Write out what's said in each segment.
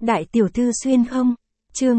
Đại tiểu thư xuyên không? Chương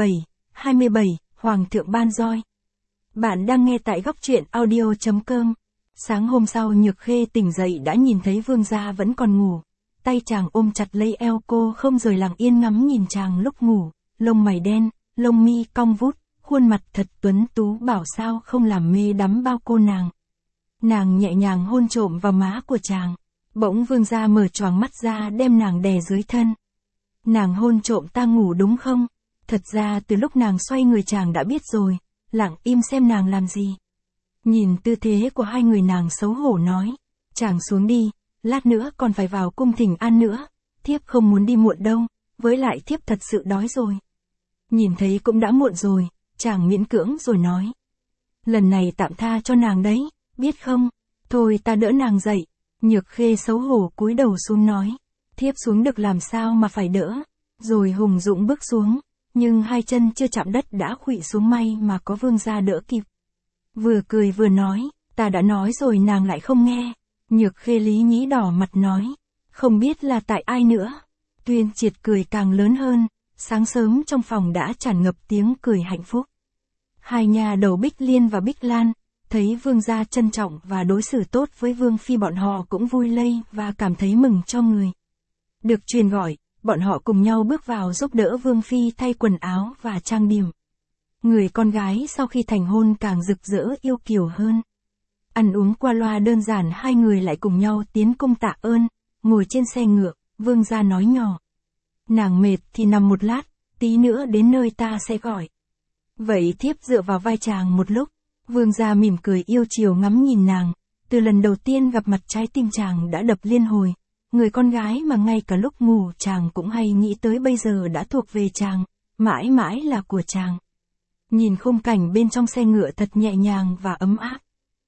27, Hoàng thượng ban roi. Bạn đang nghe tại góc truyện audio.com. Sáng hôm sau Nhược Khê tỉnh dậy đã nhìn thấy vương gia vẫn còn ngủ. Tay chàng ôm chặt lấy eo cô không rời lặng yên ngắm nhìn chàng lúc ngủ, lông mày đen, lông mi cong vút, khuôn mặt thật tuấn tú bảo sao không làm mê đắm bao cô nàng. Nàng nhẹ nhàng hôn trộm vào má của chàng, bỗng vương gia mở choàng mắt ra đem nàng đè dưới thân. Nàng hôn trộm ta ngủ đúng không? Thật ra từ lúc nàng xoay người chàng đã biết rồi, lặng im xem nàng làm gì. Nhìn tư thế của hai người nàng xấu hổ nói, chàng xuống đi, lát nữa còn phải vào cung thỉnh an nữa, thiếp không muốn đi muộn đâu, với lại thiếp thật sự đói rồi. Nhìn thấy cũng đã muộn rồi, chàng miễn cưỡng rồi nói. Lần này tạm tha cho nàng đấy, biết không? Thôi ta đỡ nàng dậy. Nhược Khê xấu hổ cúi đầu xuống nói, thiếp xuống được làm sao mà phải đỡ. Rồi hùng dũng bước xuống, nhưng hai chân chưa chạm đất đã khuỵu xuống, may mà có vương gia đỡ kịp. Vừa cười vừa nói, ta đã nói rồi nàng lại không nghe. Nhược Khê lý nhí đỏ mặt nói, không biết là tại ai nữa. Tuyên Triệt cười càng lớn hơn, sáng sớm trong phòng đã tràn ngập tiếng cười hạnh phúc. Hai nhà đầu Bích Liên và Bích Lan, thấy vương gia trân trọng và đối xử tốt với vương phi bọn họ cũng vui lây và cảm thấy mừng cho người. Được truyền gọi, bọn họ cùng nhau bước vào giúp đỡ vương phi thay quần áo và trang điểm. Người con gái sau khi thành hôn càng rực rỡ yêu kiều hơn. Ăn uống qua loa đơn giản, hai người lại cùng nhau tiến cung tạ ơn, ngồi trên xe ngựa, vương gia nói nhỏ. Nàng mệt thì nằm một lát, tí nữa đến nơi ta sẽ gọi. Vậy thiếp dựa vào vai chàng một lúc. Vương gia mỉm cười yêu chiều ngắm nhìn nàng, từ lần đầu tiên gặp mặt trái tim chàng đã đập liên hồi. Người con gái mà ngay cả lúc ngủ chàng cũng hay nghĩ tới bây giờ đã thuộc về chàng, mãi mãi là của chàng. Nhìn khung cảnh bên trong xe ngựa thật nhẹ nhàng và ấm áp.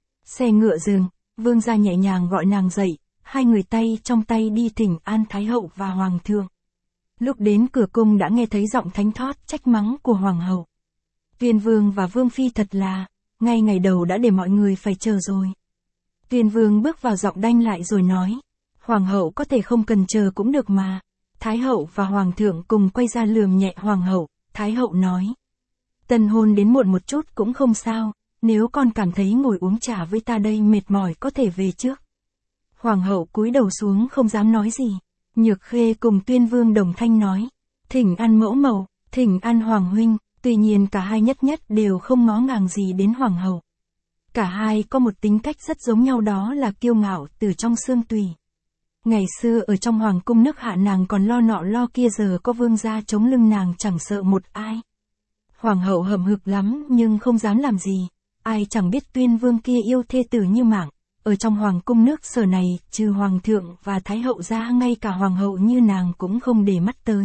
Xe ngựa dừng, vương gia nhẹ nhàng gọi nàng dậy, hai người tay trong tay đi thỉnh an Thái hậu và Hoàng thượng. Lúc đến cửa cung đã nghe thấy giọng thánh thót trách mắng của Hoàng hậu. Tuyên vương và vương phi thật là, ngay ngày đầu đã để mọi người phải chờ rồi. Tuyên vương bước vào giọng đanh lại rồi nói, Hoàng hậu có thể không cần chờ cũng được mà. Thái hậu và Hoàng thượng cùng quay ra lườm nhẹ Hoàng hậu. Thái hậu nói, tân hôn đến muộn một chút cũng không sao, nếu con cảm thấy ngồi uống trà với ta đây mệt mỏi có thể về trước. Hoàng hậu cúi đầu xuống không dám nói gì. Nhược Khê cùng Tuyên vương đồng thanh nói, thỉnh an mẫu mẫu, thỉnh an Hoàng huynh. Tuy nhiên cả hai nhất đều không ngó ngàng gì đến Hoàng hậu. Cả hai có một tính cách rất giống nhau, đó là kiêu ngạo từ trong xương tủy. Ngày xưa ở trong hoàng cung nước Hạ nàng còn lo nọ lo kia, giờ có vương gia chống lưng nàng chẳng sợ một ai. Hoàng hậu hậm hực lắm nhưng không dám làm gì, ai chẳng biết Tuyên vương kia yêu thê tử như mạng. Ở trong hoàng cung nước Sở này, trừ Hoàng thượng và Thái hậu ra ngay cả Hoàng hậu như nàng cũng không để mắt tới.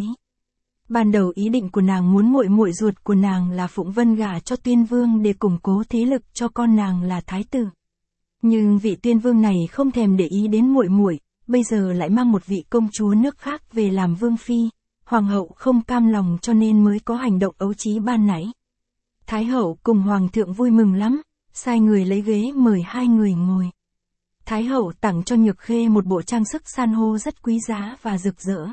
Ban đầu ý định của nàng muốn muội muội ruột của nàng là Phụng Vân gả cho Tuyên vương để củng cố thế lực cho con nàng là thái tử. Nhưng vị Tuyên vương này không thèm để ý đến muội muội, bây giờ lại mang một vị công chúa nước khác về làm vương phi. Hoàng hậu không cam lòng cho nên mới có hành động ấu trí ban nãy. Thái hậu cùng Hoàng thượng vui mừng lắm, sai người lấy ghế mời hai người ngồi. Thái hậu tặng cho Nhược Khê một bộ trang sức san hô rất quý giá và rực rỡ.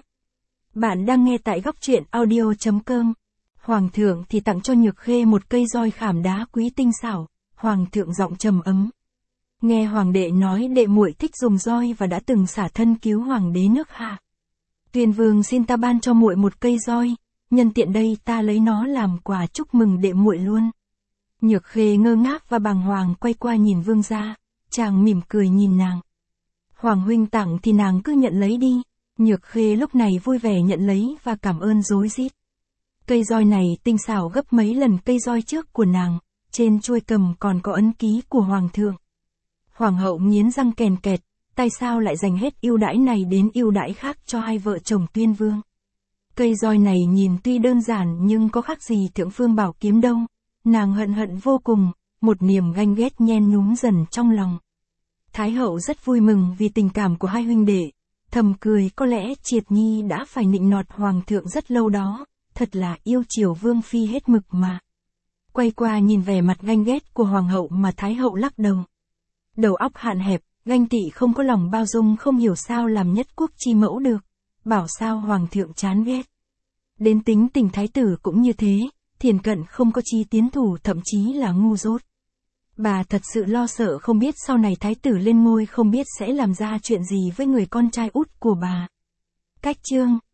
Bạn đang nghe tại góc truyện audio.com. Hoàng thượng thì tặng cho Nhược Khê một cây roi khảm đá quý tinh xảo. Hoàng thượng giọng trầm ấm. Nghe hoàng đệ nói đệ muội thích dùng roi và đã từng xả thân cứu hoàng đế nước Hạ. Tuyên vương xin ta ban cho muội một cây roi, nhân tiện đây ta lấy nó làm quà chúc mừng đệ muội luôn. Nhược Khê ngơ ngác và bàng hoàng quay qua nhìn vương gia, chàng mỉm cười nhìn nàng. Hoàng huynh tặng thì nàng cứ nhận lấy đi. Nhược Khê lúc này vui vẻ nhận lấy và cảm ơn rối rít. Cây roi này tinh xảo gấp mấy lần cây roi trước của nàng, trên chuôi cầm còn có ấn ký của Hoàng thượng. Hoàng hậu nghiến răng kèn kẹt, tại sao lại dành hết ưu đãi này đến ưu đãi khác cho hai vợ chồng Tuyên vương. Cây roi này nhìn tuy đơn giản nhưng có khác gì Thượng Phương Bảo kiếm đâu. Nàng hận vô cùng, một niềm ganh ghét nhen nhúm dần trong lòng. Thái hậu rất vui mừng vì tình cảm của hai huynh đệ. Thầm cười có lẽ Triệt Nhi đã phải nịnh nọt Hoàng thượng rất lâu đó, thật là yêu chiều vương phi hết mực mà. Quay qua nhìn vẻ mặt ganh ghét của Hoàng hậu mà Thái hậu lắc đầu. Đầu óc hạn hẹp, ganh tị không có lòng bao dung, không hiểu sao làm nhất quốc chi mẫu được. Bảo sao Hoàng thượng chán ghét. Đến tính tình thái tử cũng như thế, Thiền Cận không có chí tiến thủ, thậm chí là ngu dốt. Bà thật sự lo sợ không biết sau này thái tử lên ngôi không biết sẽ làm ra chuyện gì với người con trai út của bà. Cách chương